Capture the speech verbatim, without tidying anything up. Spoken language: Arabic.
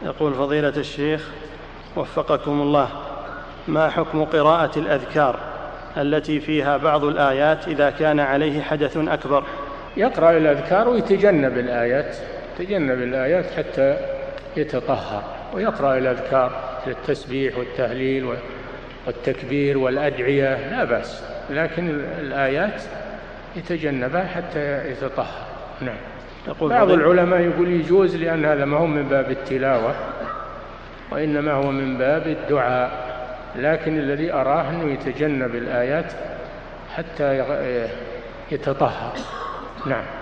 يقول فضيلة الشيخ وفقكم الله، ما حكم قراءة الأذكار التي فيها بعض الآيات إذا كان عليه حدث أكبر؟ يقرأ الأذكار ويتجنب الآيات يتجنب الآيات حتى يتطهر، ويقرأ الأذكار التسبيح والتهليل والتكبير والأدعية لا بأس، لكن الآيات يتجنبها حتى يتطهر. نعم. بعض العلماء يقول يجوز لأن هذا ما هو من باب التلاوة وإنما هو من باب الدعاء، لكن الذي أراه أنه يتجنب الآيات حتى يتطهر. نعم.